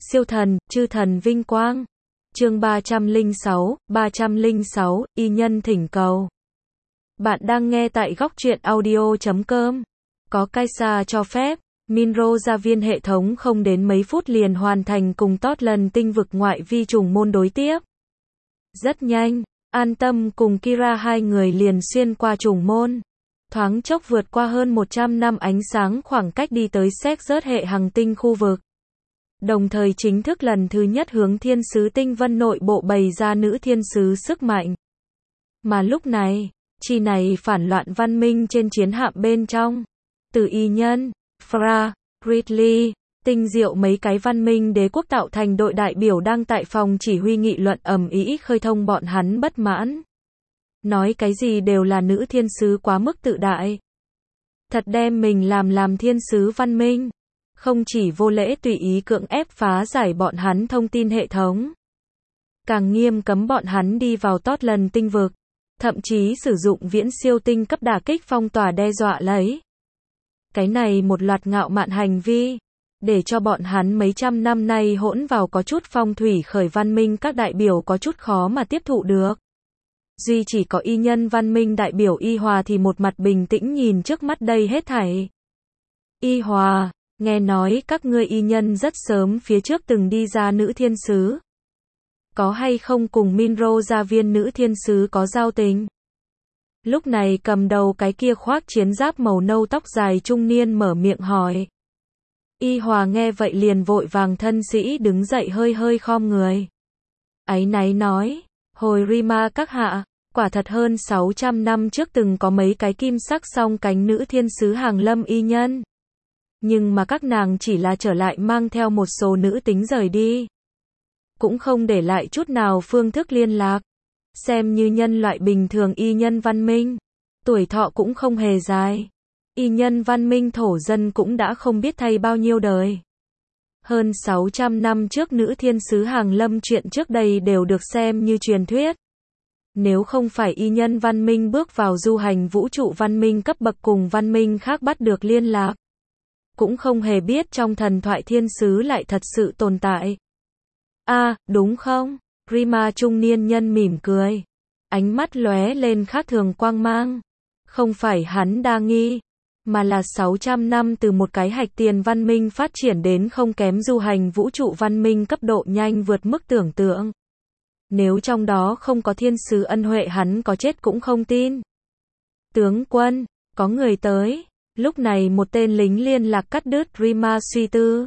Siêu thần, chư thần vinh quang. Chương 306, y nhân thỉnh cầu. Bạn đang nghe tại góc truyện audio.com. Có Kaisa cho phép, Minro gia viên hệ thống không đến mấy phút liền hoàn thành cùng Totland tinh vực ngoại vi trùng môn đối tiếp. Rất nhanh, An Tâm cùng Kira hai người liền xuyên qua trùng môn. Thoáng chốc vượt qua hơn 100 năm ánh sáng khoảng cách đi tới séc rớt hệ hành tinh khu vực. Đồng thời chính thức lần thứ nhất hướng thiên sứ tinh vân nội bộ bày ra nữ thiên sứ sức mạnh. Mà lúc này, chi này phản loạn văn minh trên chiến hạm bên trong. Từ y nhân, Fra, Ridley, tinh diệu mấy cái văn minh đế quốc tạo thành đội đại biểu đang tại phòng chỉ huy nghị luận ầm ĩ khơi thông bọn hắn bất mãn. Nói cái gì đều là nữ thiên sứ quá mức tự đại. Thật đem mình làm thiên sứ văn minh. Không chỉ vô lễ tùy ý cưỡng ép phá giải bọn hắn thông tin hệ thống. Càng nghiêm cấm bọn hắn đi vào Totland tinh vực. Thậm chí sử dụng viễn siêu tinh cấp đả kích phong tỏa đe dọa lấy. Cái này một loạt ngạo mạn hành vi. Để cho bọn hắn mấy trăm năm nay hỗn vào có chút phong thủy khởi văn minh các đại biểu có chút khó mà tiếp thụ được. Duy chỉ có y nhân văn minh đại biểu Y Hòa thì một mặt bình tĩnh nhìn trước mắt đây hết thảy. Y Hòa, nghe nói các ngươi y nhân rất sớm phía trước từng đi ra nữ thiên sứ. Có hay không cùng Minro gia viên nữ thiên sứ có giao tình? Lúc này cầm đầu cái kia khoác chiến giáp màu nâu tóc dài trung niên mở miệng hỏi. Y Hòa nghe vậy liền vội vàng thân sĩ đứng dậy hơi khom người. Áy náy nói, hồi Rima các hạ, quả thật hơn 600 năm trước từng có mấy cái kim sắc song cánh nữ thiên sứ hàng lâm y nhân. Nhưng mà các nàng chỉ là trở lại mang theo một số nữ tính rời đi. Cũng không để lại chút nào phương thức liên lạc. Xem như nhân loại bình thường y nhân văn minh. Tuổi thọ cũng không hề dài. Y nhân văn minh thổ dân cũng đã không biết thay bao nhiêu đời. Hơn 600 năm trước nữ thiên sứ hàng lâm chuyện trước đây đều được xem như truyền thuyết. Nếu không phải y nhân văn minh bước vào du hành vũ trụ văn minh cấp bậc cùng văn minh khác bắt được liên lạc. Cũng không hề biết trong thần thoại thiên sứ lại thật sự tồn tại. Đúng không? Rima trung niên nhân mỉm cười. Ánh mắt lóe lên khác thường quang mang. Không phải hắn đa nghi, mà là 600 năm từ một cái hạch tiền văn minh phát triển đến không kém du hành vũ trụ văn minh cấp độ nhanh vượt mức tưởng tượng. Nếu trong đó không có thiên sứ ân huệ hắn có chết cũng không tin. Tướng quân, có người tới. Lúc này một tên lính liên lạc cắt đứt Rima suy tư.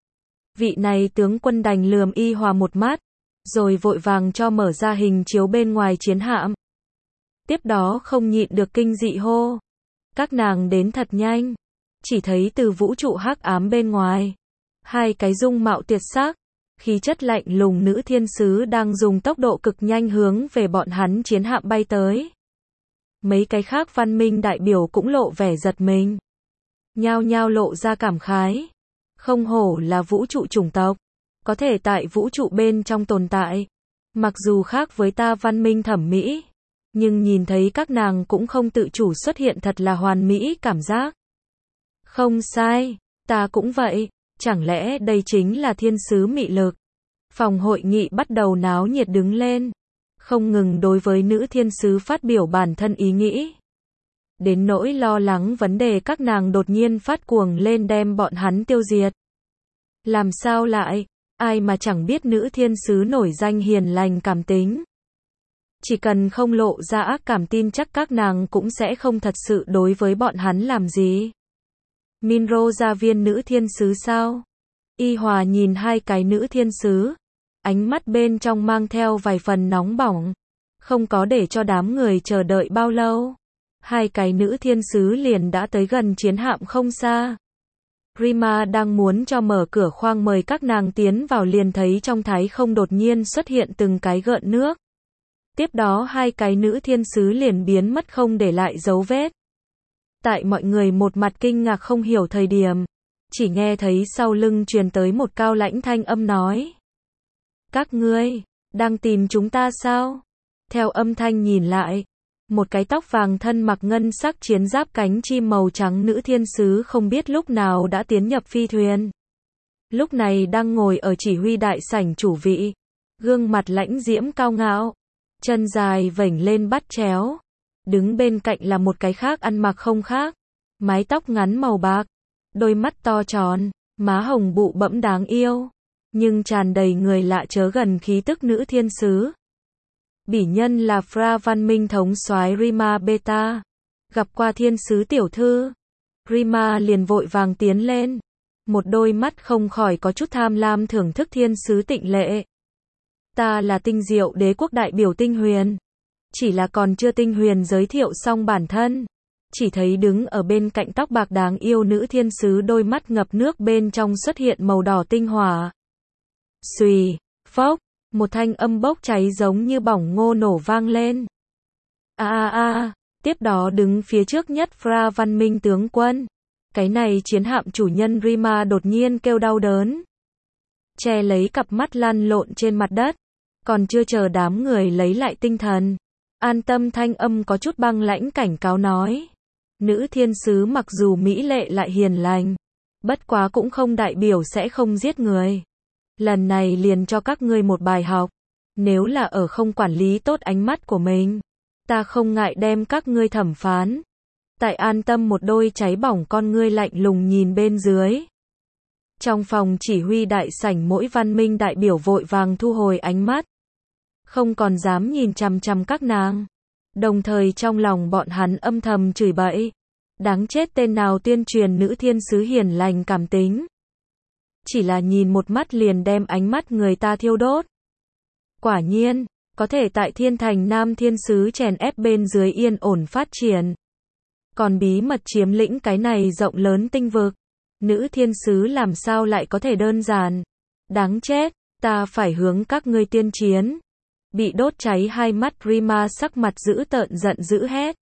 Vị này tướng quân đành lườm Y Hòa một mắt, rồi vội vàng cho mở ra hình chiếu bên ngoài chiến hạm. Tiếp đó không nhịn được kinh dị hô. Các nàng đến thật nhanh. Chỉ thấy từ vũ trụ hắc ám bên ngoài, hai cái dung mạo tuyệt sắc, khí chất lạnh lùng nữ thiên sứ đang dùng tốc độ cực nhanh hướng về bọn hắn chiến hạm bay tới. Mấy cái khác văn minh đại biểu cũng lộ vẻ giật mình. Nhao nhao lộ ra cảm khái. Không hổ là vũ trụ chủng tộc. Có thể tại vũ trụ bên trong tồn tại. Mặc dù khác với ta văn minh thẩm mỹ. Nhưng nhìn thấy các nàng cũng không tự chủ xuất hiện thật là hoàn mỹ cảm giác. Không sai, ta cũng vậy. Chẳng lẽ đây chính là thiên sứ mị lực? Phòng hội nghị bắt đầu náo nhiệt đứng lên. Không ngừng đối với nữ thiên sứ phát biểu bản thân ý nghĩ. Đến nỗi lo lắng vấn đề các nàng đột nhiên phát cuồng lên đem bọn hắn tiêu diệt. Làm sao lại, ai mà chẳng biết nữ thiên sứ nổi danh hiền lành cảm tính. Chỉ cần không lộ ra ác cảm tin chắc các nàng cũng sẽ không thật sự đối với bọn hắn làm gì. Minro gia viên nữ thiên sứ sao? Y Hòa nhìn hai cái nữ thiên sứ. Ánh mắt bên trong mang theo vài phần nóng bỏng. Không có để cho đám người chờ đợi bao lâu. Hai cái nữ thiên sứ liền đã tới gần chiến hạm không xa. Rima đang muốn cho mở cửa khoang mời các nàng tiến vào liền thấy trong thái không đột nhiên xuất hiện từng cái gợn nước. Tiếp đó hai cái nữ thiên sứ liền biến mất không để lại dấu vết. Tại mọi người một mặt kinh ngạc không hiểu thời điểm, chỉ nghe thấy sau lưng truyền tới một cao lãnh thanh âm nói. Các ngươi, đang tìm chúng ta sao? Theo âm thanh nhìn lại, một cái tóc vàng thân mặc ngân sắc chiến giáp cánh chim màu trắng nữ thiên sứ không biết lúc nào đã tiến nhập phi thuyền. lúc này đang ngồi ở chỉ huy đại sảnh chủ vị, gương mặt lãnh diễm cao ngạo, chân dài vểnh lên bắt chéo. Đứng bên cạnh là một cái khác ăn mặc không khác, mái tóc ngắn màu bạc, đôi mắt to tròn, má hồng bụ bẫm đáng yêu, nhưng tràn đầy người lạ chớ gần khí tức nữ thiên sứ. Bỉ nhân là Fra Văn Minh thống soái Rima Beta, gặp qua thiên sứ tiểu thư. Rima liền vội vàng tiến lên, một đôi mắt không khỏi có chút tham lam thưởng thức thiên sứ tịnh lệ. Ta là Tinh Diệu Đế quốc đại biểu Tinh Huyền. Chỉ là còn chưa Tinh Huyền giới thiệu xong bản thân, chỉ thấy đứng ở bên cạnh tóc bạc đáng yêu nữ thiên sứ đôi mắt ngập nước bên trong xuất hiện màu đỏ tinh hỏa. Xùy, phốc, một thanh âm bốc cháy giống như bỏng ngô nổ vang lên. Tiếp đó đứng phía trước nhất Fra Văn Minh tướng quân. Cái này chiến hạm chủ nhân Rima đột nhiên kêu đau đớn, che lấy cặp mắt lăn lộn trên mặt đất. Còn chưa chờ đám người lấy lại tinh thần, An Tâm thanh âm có chút băng lãnh cảnh cáo nói. Nữ thiên sứ mặc dù mỹ lệ lại hiền lành, bất quá cũng không đại biểu sẽ không giết người. Lần này liền cho các ngươi một bài học. Nếu là ở không quản lý tốt ánh mắt của mình, ta không ngại đem các ngươi thẩm phán. Tại An Tâm một đôi cháy bỏng con ngươi lạnh lùng nhìn bên dưới. Trong phòng chỉ huy đại sảnh mỗi văn minh đại biểu vội vàng thu hồi ánh mắt, không còn dám nhìn chằm chằm các nàng. Đồng thời trong lòng bọn hắn âm thầm chửi bậy. Đáng chết tên nào tuyên truyền nữ thiên sứ hiền lành cảm tính. Chỉ là nhìn một mắt liền đem ánh mắt người ta thiêu đốt. Quả nhiên, có thể tại thiên thành nam thiên sứ chèn ép bên dưới yên ổn phát triển. Còn bí mật chiếm lĩnh cái này rộng lớn tinh vực. Nữ thiên sứ làm sao lại có thể đơn giản. Đáng chết, ta phải hướng các ngươi tiên chiến. Bị đốt cháy hai mắt Rima sắc mặt dữ tợn giận dữ hét.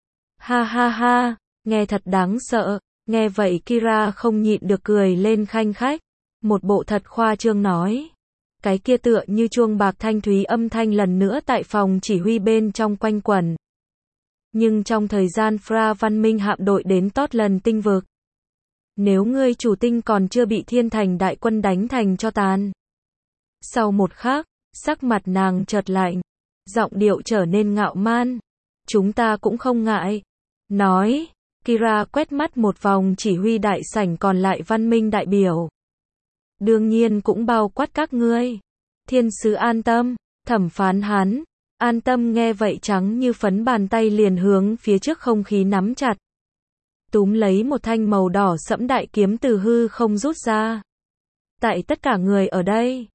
Ha ha ha, nghe thật đáng sợ. Nghe vậy Kira không nhịn được cười lên khanh khách. Một bộ thật khoa trương nói. Cái kia tựa như chuông bạc thanh thúy âm thanh lần nữa tại phòng chỉ huy bên trong quanh quẩn. Nhưng trong thời gian Fra Văn Minh hạm đội đến Totland tinh vực, nếu ngươi chủ tinh còn chưa bị thiên thành đại quân đánh thành cho tàn. Sau một khắc, sắc mặt nàng chợt lạnh, giọng điệu trở nên ngạo man. Chúng ta cũng không ngại. Nói, Kira quét mắt một vòng chỉ huy đại sảnh còn lại văn minh đại biểu. Đương nhiên cũng bao quát các ngươi. Thiên sứ An Tâm, thẩm phán hắn. An Tâm nghe vậy trắng như phấn bàn tay liền hướng phía trước không khí nắm chặt. Túm lấy một thanh màu đỏ sẫm đại kiếm từ hư không rút ra. Tại tất cả người ở đây.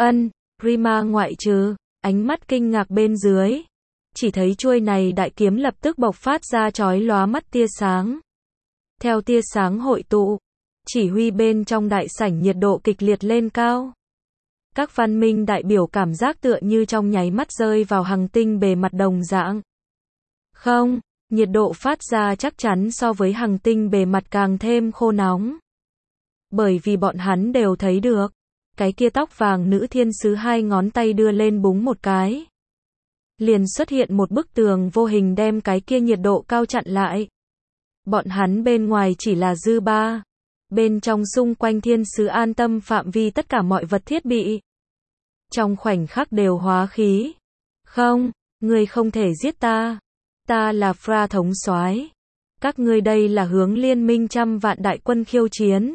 Rima ngoại trừ, ánh mắt kinh ngạc bên dưới. Chỉ thấy chuôi này đại kiếm lập tức bộc phát ra chói lóa mắt tia sáng. Theo tia sáng hội tụ, chỉ huy bên trong đại sảnh nhiệt độ kịch liệt lên cao. Các văn minh đại biểu cảm giác tựa như trong nháy mắt rơi vào hành tinh bề mặt đồng dạng. Không, nhiệt độ phát ra chắc chắn so với hành tinh bề mặt càng thêm khô nóng. Bởi vì bọn hắn đều thấy được, cái kia tóc vàng nữ thiên sứ hai ngón tay đưa lên búng một cái. Liền xuất hiện một bức tường vô hình đem cái kia nhiệt độ cao chặn lại. Bọn hắn bên ngoài chỉ là dư ba. Bên trong xung quanh thiên sứ An Tâm phạm vi tất cả mọi vật thiết bị. Trong khoảnh khắc đều hóa khí. Không, ngươi không thể giết ta. Ta là Fra thống soái. Các ngươi đây là hướng liên minh trăm vạn đại quân khiêu chiến.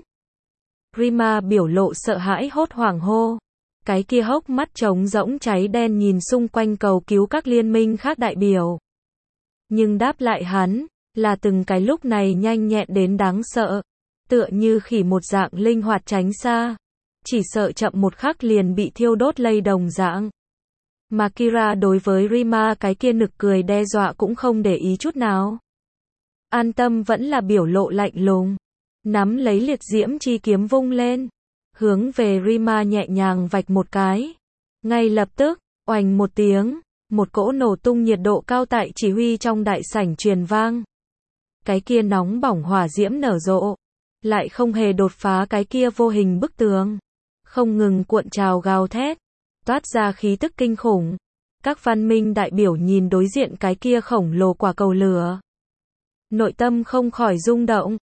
Rima biểu lộ sợ hãi hốt hoảng hô. Cái kia hốc mắt trống rỗng cháy đen nhìn xung quanh cầu cứu các liên minh khác đại biểu. Nhưng đáp lại hắn, là từng cái lúc này nhanh nhẹn đến đáng sợ. Tựa như khỉ một dạng linh hoạt tránh xa. Chỉ sợ chậm một khắc liền bị thiêu đốt lây đồng dạng. Mà Kira đối với Rima cái kia nực cười đe dọa cũng không để ý chút nào. An Tâm vẫn là biểu lộ lạnh lùng. Nắm lấy liệt diễm chi kiếm vung lên. Hướng về Rima nhẹ nhàng vạch một cái. Ngay lập tức, oành một tiếng, một cỗ nổ tung nhiệt độ cao tại chỉ huy trong đại sảnh truyền vang. Cái kia nóng bỏng hỏa diễm nở rộ. Lại không hề đột phá cái kia vô hình bức tường. Không ngừng cuộn trào gào thét. Toát ra khí tức kinh khủng. Các văn minh đại biểu nhìn đối diện cái kia khổng lồ quả cầu lửa. Nội tâm không khỏi rung động.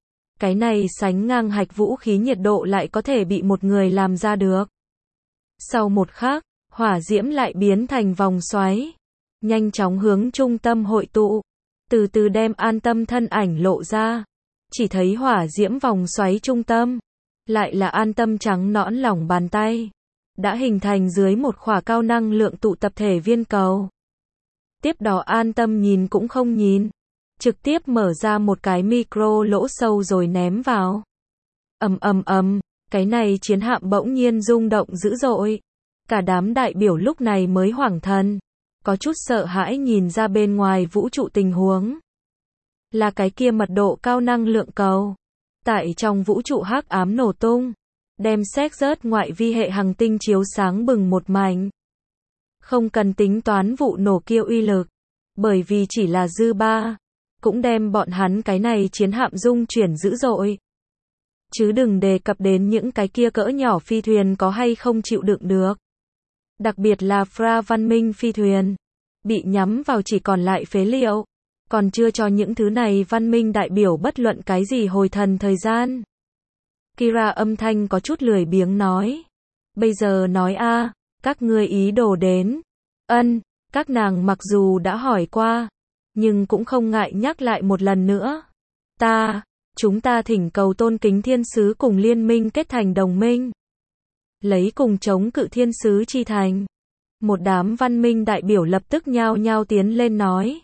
Cái này sánh ngang hạch vũ khí nhiệt độ lại có thể bị một người làm ra được. Sau một khắc, hỏa diễm lại biến thành vòng xoáy, nhanh chóng hướng trung tâm hội tụ, từ từ đem An Tâm thân ảnh lộ ra. Chỉ thấy hỏa diễm vòng xoáy trung tâm, lại là An Tâm trắng nõn lòng bàn tay, đã hình thành dưới một khỏa cao năng lượng tụ tập thể viên cầu. Tiếp đó An Tâm nhìn cũng không nhìn, trực tiếp mở ra một cái micro lỗ sâu rồi ném vào. Ầm ầm ầm, cái này chiến hạm bỗng nhiên rung động dữ dội. Cả đám đại biểu lúc này mới hoảng thần, có chút sợ hãi nhìn ra bên ngoài vũ trụ tình huống. Là cái kia mật độ cao năng lượng cầu, tại trong vũ trụ hắc ám nổ tung, đem xé rớt ngoại vi hệ hành tinh chiếu sáng bừng một mảnh. Không cần tính toán vụ nổ kia uy lực, bởi vì chỉ là dư ba, cũng đem bọn hắn cái này chiến hạm rung chuyển dữ dội. Chứ đừng đề cập đến những cái kia cỡ nhỏ phi thuyền có hay không chịu đựng được. Đặc biệt là Fra văn minh phi thuyền, bị nhắm vào chỉ còn lại phế liệu, còn chưa cho những thứ này văn minh đại biểu bất luận cái gì hồi thần thời gian. Kira âm thanh có chút lười biếng nói. Bây giờ nói a, các ngươi ý đồ đến. Các nàng mặc dù đã hỏi qua, nhưng cũng không ngại nhắc lại một lần nữa. Chúng ta thỉnh cầu tôn kính thiên sứ cùng liên minh kết thành đồng minh. Lấy cùng chống cự thiên sứ chi thành. Một đám văn minh đại biểu lập tức nhao nhao tiến lên nói.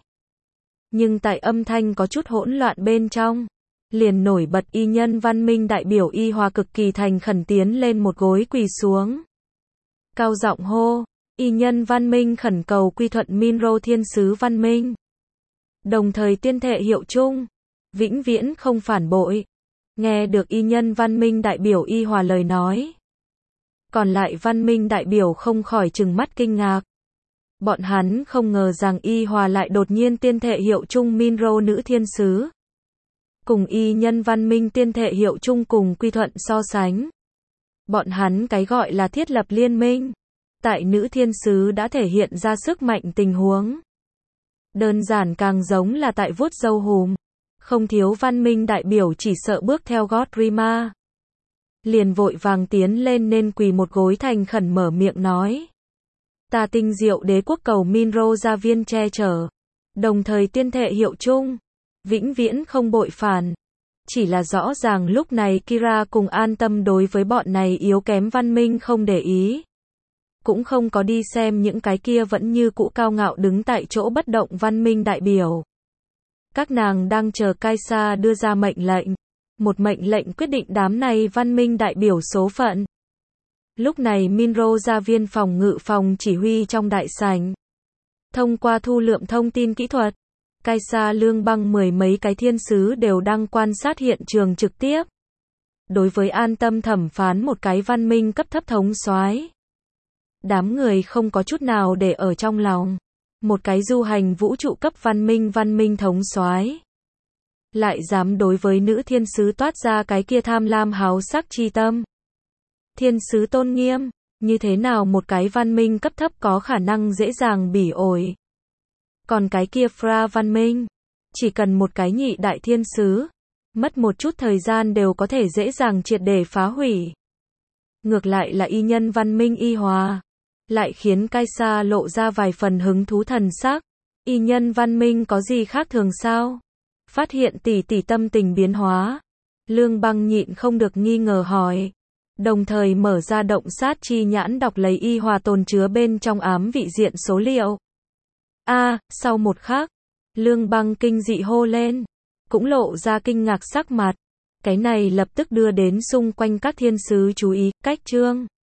Nhưng tại âm thanh có chút hỗn loạn bên trong, liền nổi bật y nhân văn minh đại biểu Y Hòa cực kỳ thành khẩn tiến lên một gối quỳ xuống. Cao giọng hô, y nhân văn minh khẩn cầu quy thuận Minro thiên sứ văn minh. Đồng thời tuyên thệ hiệu chung, vĩnh viễn không phản bội. Nghe được y nhân văn minh đại biểu Y Hòa lời nói. Còn lại văn minh đại biểu không khỏi trừng mắt kinh ngạc. Bọn hắn không ngờ rằng Y Hòa lại đột nhiên tuyên thệ hiệu chung Minro nữ thiên sứ. Cùng y nhân văn minh tuyên thệ hiệu chung cùng quy thuận so sánh. Bọn hắn cái gọi là thiết lập liên minh. Tại nữ thiên sứ đã thể hiện ra sức mạnh tình huống. Đơn giản càng giống là tại vuốt râu hùm. Không thiếu văn minh đại biểu chỉ sợ bước theo gót Rima. Liền vội vàng tiến lên nên quỳ một gối thành khẩn mở miệng nói. Ta tinh diệu đế quốc cầu Minro gia viên che chở. Đồng thời tuyên thệ hiệu chung. Vĩnh viễn không bội phản. Chỉ là rõ ràng lúc này Kira cùng An Tâm đối với bọn này yếu kém văn minh không để ý. Cũng không có đi xem những cái kia vẫn như cũ cao ngạo đứng tại chỗ bất động văn minh đại biểu. Các nàng đang chờ Kaisa đưa ra mệnh lệnh. Một mệnh lệnh quyết định đám này văn minh đại biểu số phận. Lúc này Minro gia viên phòng ngự phòng chỉ huy trong đại sảnh. Thông qua thu lượm thông tin kỹ thuật, Kaisa Lương Băng mười mấy cái thiên sứ đều đang quan sát hiện trường trực tiếp. Đối với An Tâm thẩm phán một cái văn minh cấp thấp thống soái. Đám người không có chút nào để ở trong lòng. Một cái du hành vũ trụ cấp văn minh thống soái lại dám đối với nữ thiên sứ toát ra cái kia tham lam háo sắc chi tâm. Thiên sứ tôn nghiêm, như thế nào một cái văn minh cấp thấp có khả năng dễ dàng bỉ ổi. Còn cái kia Fra văn minh, chỉ cần một cái nhị đại thiên sứ, mất một chút thời gian đều có thể dễ dàng triệt để phá hủy. Ngược lại là y nhân văn minh Y Hòa, lại khiến Kaisa lộ ra vài phần hứng thú thần sắc. Y nhân văn minh có gì khác thường sao? Phát hiện tỷ tỷ tâm tình biến hóa. Lương Băng nhịn không được nghi ngờ hỏi. Đồng thời mở ra động sát chi nhãn đọc lấy Y Hòa tồn chứa bên trong ám vị diện số liệu. Sau một khắc, Lương Băng kinh dị hô lên. Cũng lộ ra kinh ngạc sắc mặt. Cái này lập tức đưa đến xung quanh các thiên sứ chú ý, cách chương.